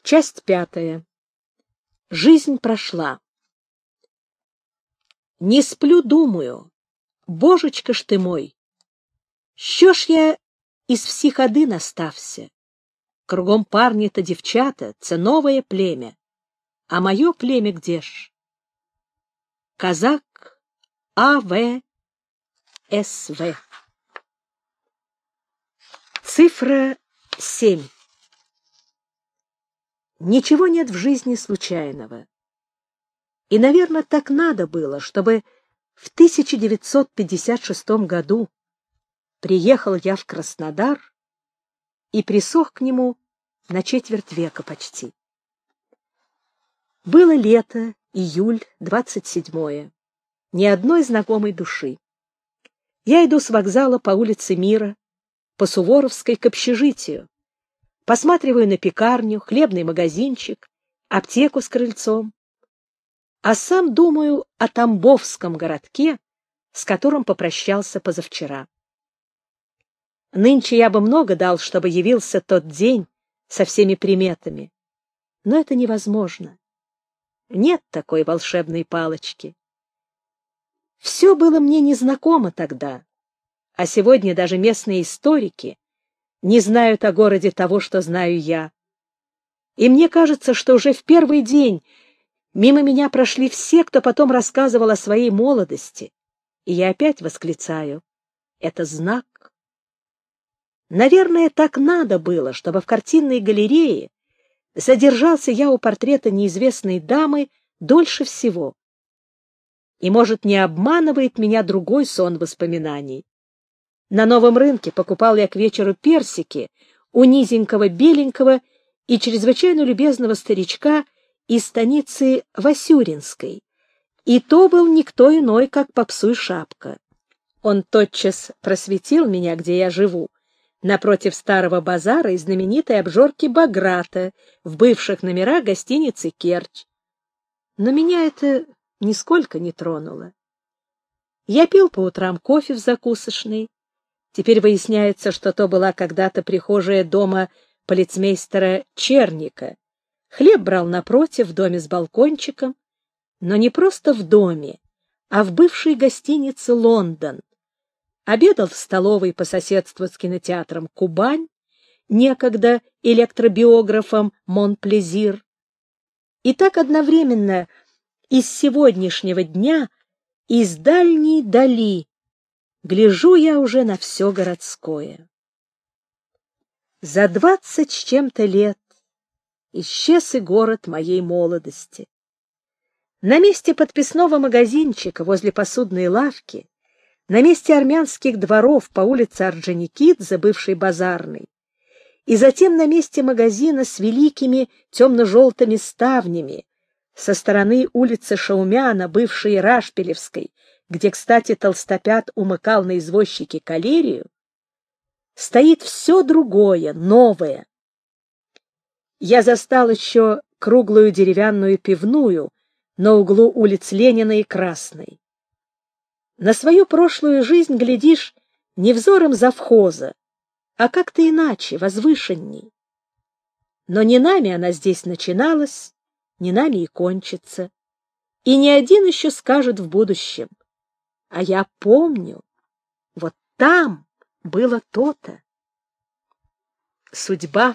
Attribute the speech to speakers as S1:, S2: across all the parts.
S1: Часть 5. Жизнь прошла. Не сплю, думаю, божечка ж ты мой, що ж я із всіх один остався? Кругом парні та дівчата, це новое племя. А мое племя где ж? Казак А.В.С.В. Цифра 7. Ничего нет в жизни случайного. И, наверное, так надо было, чтобы в 1956 году приехал я в Краснодар и присох к нему на четверть века почти. Было лето, июль, 27-е. Ни одной знакомой души. Я иду с вокзала по улице Мира, по Суворовской к общежитию, посматриваю на пекарню, хлебный магазинчик, аптеку с крыльцом, а сам думаю о Тамбовском городке, с которым попрощался позавчера. Нынче я бы много дал, чтобы явился тот день со всеми приметами, но это невозможно. Нет такой волшебной палочки. Все было мне незнакомо тогда, а сегодня даже местные историки не знают о городе того, что знаю я. И мне кажется, что уже в первый день мимо меня прошли все, кто потом рассказывал о своей молодости, и я опять восклицаю: это знак. Наверное, так надо было, чтобы в картинной галерее задержался я у портрета неизвестной дамы дольше всего. И, может, не обманывает меня другой сон воспоминаний. На новом рынке покупал я к вечеру персики у низенького, беленького и чрезвычайно любезного старичка из станицы Васюринской. И то был никто иной, как Попсуй Шапка. Он тотчас просветил меня, где я живу, напротив старого базара и знаменитой обжорки Баграта в бывших номерах гостиницы «Керчь». Но меня это нисколько не тронуло. Я пил по утрам кофе в закусочной. Теперь выясняется, что то была когда-то прихожая дома полицмейстера Черника. Хлеб брал напротив, в доме с балкончиком, но не просто в доме, а в бывшей гостинице «Лондон». Обедал в столовой по соседству с кинотеатром «Кубань», некогда электробиографом «Монплезир». И так одновременно из сегодняшнего дня, из дальней дали, гляжу я уже на все городское. За 20 с чем-то лет исчез и город моей молодости. На месте подписного магазинчика возле посудной лавки, на месте армянских дворов по улице Орджоникидзе, бывшей базарной, и затем на месте магазина с великими темно-желтыми ставнями со стороны улицы Шаумяна, бывшей Рашпилевской, где, кстати, Толстопят умыкал на извозчике калерию, стоит все другое, новое. Я застал еще круглую деревянную пивную на углу улиц Ленина и Красной. На свою прошлую жизнь глядишь не взором завхоза, а как-то иначе, возвышенней. Но не нами она здесь начиналась, не нами и кончится. И ни один еще скажет в будущем: а я помню, вот там было то-то. Судьба.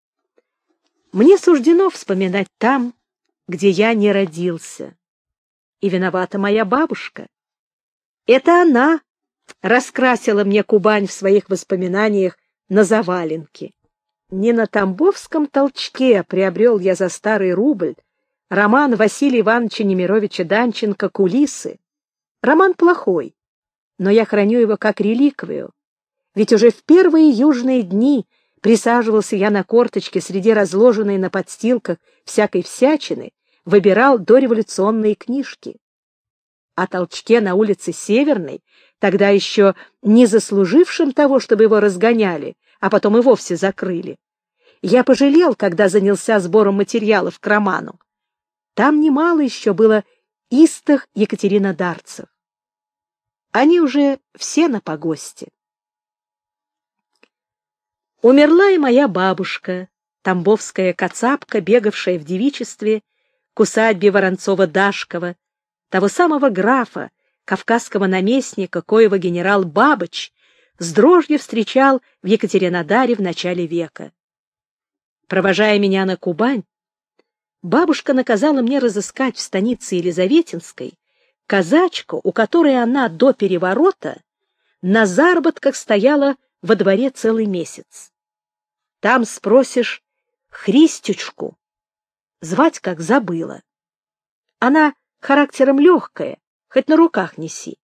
S1: Мне суждено вспоминать там, где я не родился. И виновата моя бабушка. Это она раскрасила мне Кубань в своих воспоминаниях на заваленке. Не на Тамбовском толчке приобрел я за старый рубль роман Василия Ивановича Немировича Данченко «Кулисы». Роман плохой, но я храню его как реликвию, ведь уже в первые южные дни присаживался я на корточке среди разложенной на подстилках всякой всячины, выбирал дореволюционные книжки. О толчке на улице Северной, тогда еще не заслужившим того, чтобы его разгоняли, а потом и вовсе закрыли, я пожалел, когда занялся сбором материалов к роману. Там немало еще было истых екатеринодарцев. Они уже все на погосте. Умерла и моя бабушка, тамбовская кацапка, бегавшая в девичестве к усадьбе Воронцова-Дашкова, того самого графа, кавказского наместника, коего генерал Бабыч с дрожью встречал в Екатеринодаре в начале века. Провожая меня на Кубань, бабушка наказала мне разыскать в станице Елизаветинской казачку, у которой она до переворота на заработках стояла во дворе целый месяц. Там спросишь Христючку, звать как забыла. Она характером легкая, хоть на руках неси.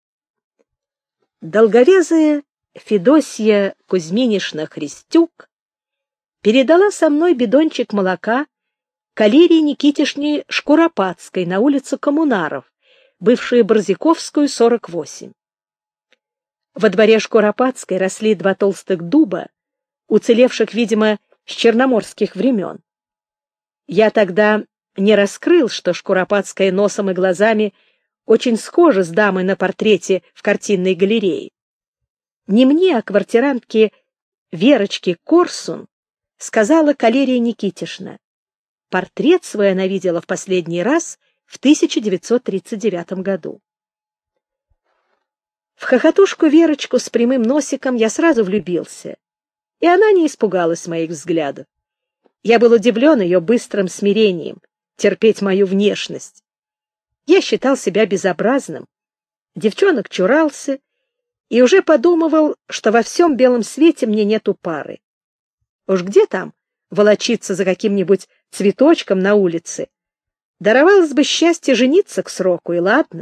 S1: Долговязая Федосья Кузьминишна Христюк передала со мной бидончик молока Калерии Никитишне Шкуропадской на улице Коммунаров, бывшую Борзяковскую, 48. Во дворе Шкуропадской росли 2 толстых дуба, уцелевших, видимо, с черноморских времен. Я тогда не раскрыл, что Шкуропадская носом и глазами очень схожа с дамой на портрете в картинной галерее. Не мне, а квартирантке Верочке Корсун сказала Калерия Никитишна. Портрет свой она видела в последний раз в 1939 году. В хохотушку Верочку с прямым носиком я сразу влюбился, и она не испугалась моих взглядов. Я был удивлен ее быстрым смирением терпеть мою внешность. Я считал себя безобразным, девчонок чурался и уже подумывал, что во всем белом свете мне нету пары. Уж где там волочиться за каким-нибудь цветочком на улице? Даровалось бы счастье жениться к сроку, и ладно.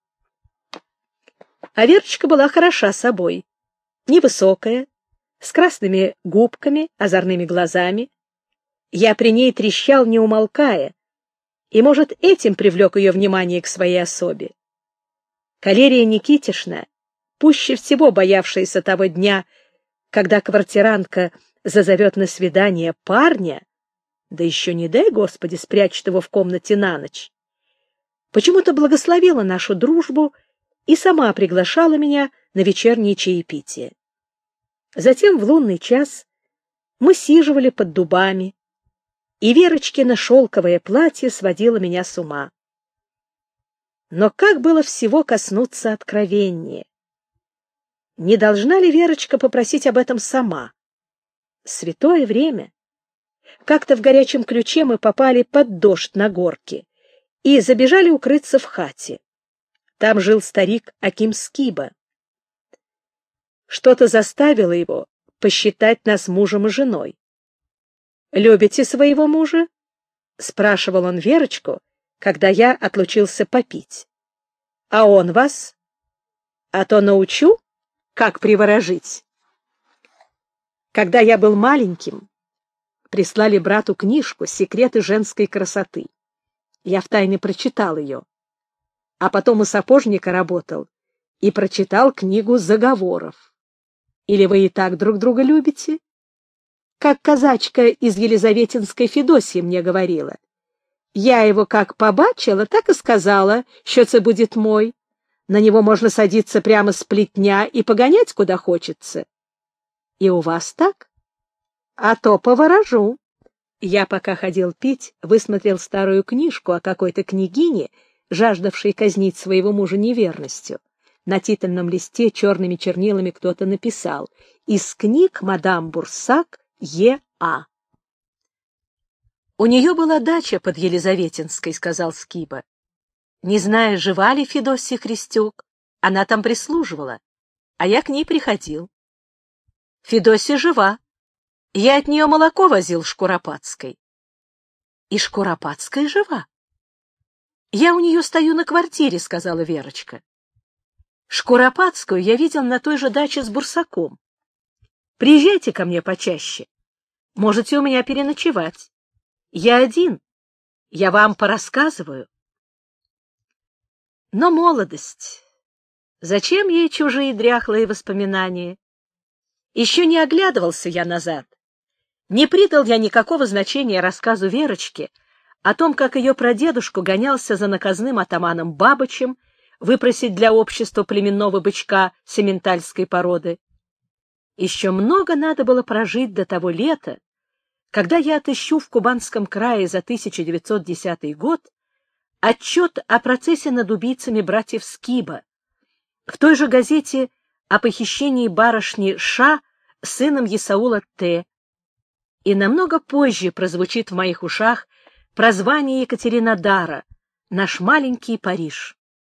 S1: А Верочка была хороша собой, невысокая, с красными губками, озорными глазами. Я при ней трещал, не умолкая, и, может, этим привлек ее внимание к своей особе. Калерия Никитишна, пуще всего боявшаяся того дня, когда квартирантка зазовет на свидание парня, да еще не дай, Господи, спрячет его в комнате на ночь, почему-то благословила нашу дружбу и сама приглашала меня на вечернее чаепитие. Затем в лунный час мы сиживали под дубами, и Верочкино шелковое платье сводило меня с ума. Но как было всего коснуться откровения? Не должна ли Верочка попросить об этом сама? Святое время. Как-то в горячем ключе мы попали под дождь на горке и забежали укрыться в хате. Там жил старик Аким Скиба. Что-то заставило его посчитать нас мужем и женой. «Любите своего мужа?» — спрашивал он Верочку, когда я отлучился попить. «А он вас? А то научу, как приворожить». Когда я был маленьким, прислали брату книжку «Секреты женской красоты». Я втайне прочитал ее. А потом у сапожника работал и прочитал книгу заговоров. Или вы и так друг друга любите? Как казачка из Елизаветинской Федосьи мне говорила. Я его как побачила, так и сказала, що це будет мой. На него можно садиться прямо с плетня и погонять куда хочется. И у вас так? А то поворожу. Я, пока ходил пить, высмотрел старую книжку о какой-то княгине, жаждавшей казнить своего мужа неверностью. На титульном листе черными чернилами кто-то написал: «Из книг мадам Бурсак Е.А.» «У нее была дача под Елизаветинской», — сказал Скиба. «Не знаю, жива ли Федосья Христюк, она там прислуживала, а я к ней приходил». «Федосья жива. Я от нее молоко возил Шкуропадской». «И Шкуропадская жива?» «Я у нее стою на квартире», — сказала Верочка. «Шкуропадскую я видел на той же даче с Бурсаком. Приезжайте ко мне почаще. Можете у меня переночевать. Я один. Я вам порассказываю». Но молодость. Зачем ей чужие дряхлые воспоминания? Еще не оглядывался я назад. Не придал я никакого значения рассказу Верочки о том, как ее прадедушку гонялся за наказным атаманом Бабычем выпросить для общества племенного бычка сементальской породы. Еще много надо было прожить до того лета, когда я отыщу в Кубанском крае за 1910 год отчет о процессе над убийцами братьев Скиба, в той же газете о похищении барышни Ша сыном Есаула Т. И намного позже прозвучит в моих ушах прозвание Екатеринодара «Наш маленький Париж».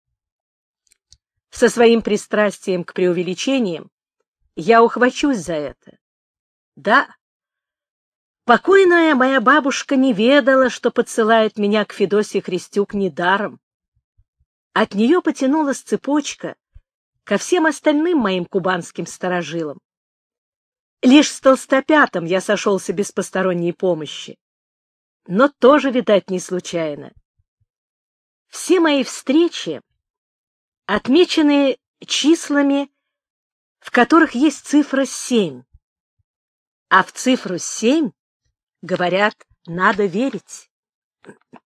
S1: Со своим пристрастием к преувеличениям я ухвачусь за это. Да, покойная моя бабушка не ведала, что подсылает меня к Федосье Христюк недаром. От нее потянулась цепочка ко всем остальным моим кубанским старожилам. Лишь с Толстопятом я сошелся без посторонней помощи. Но тоже, видать, не случайно. Все мои встречи отмечены числами, в которых есть цифра 7. А в цифру 7, говорят, надо верить.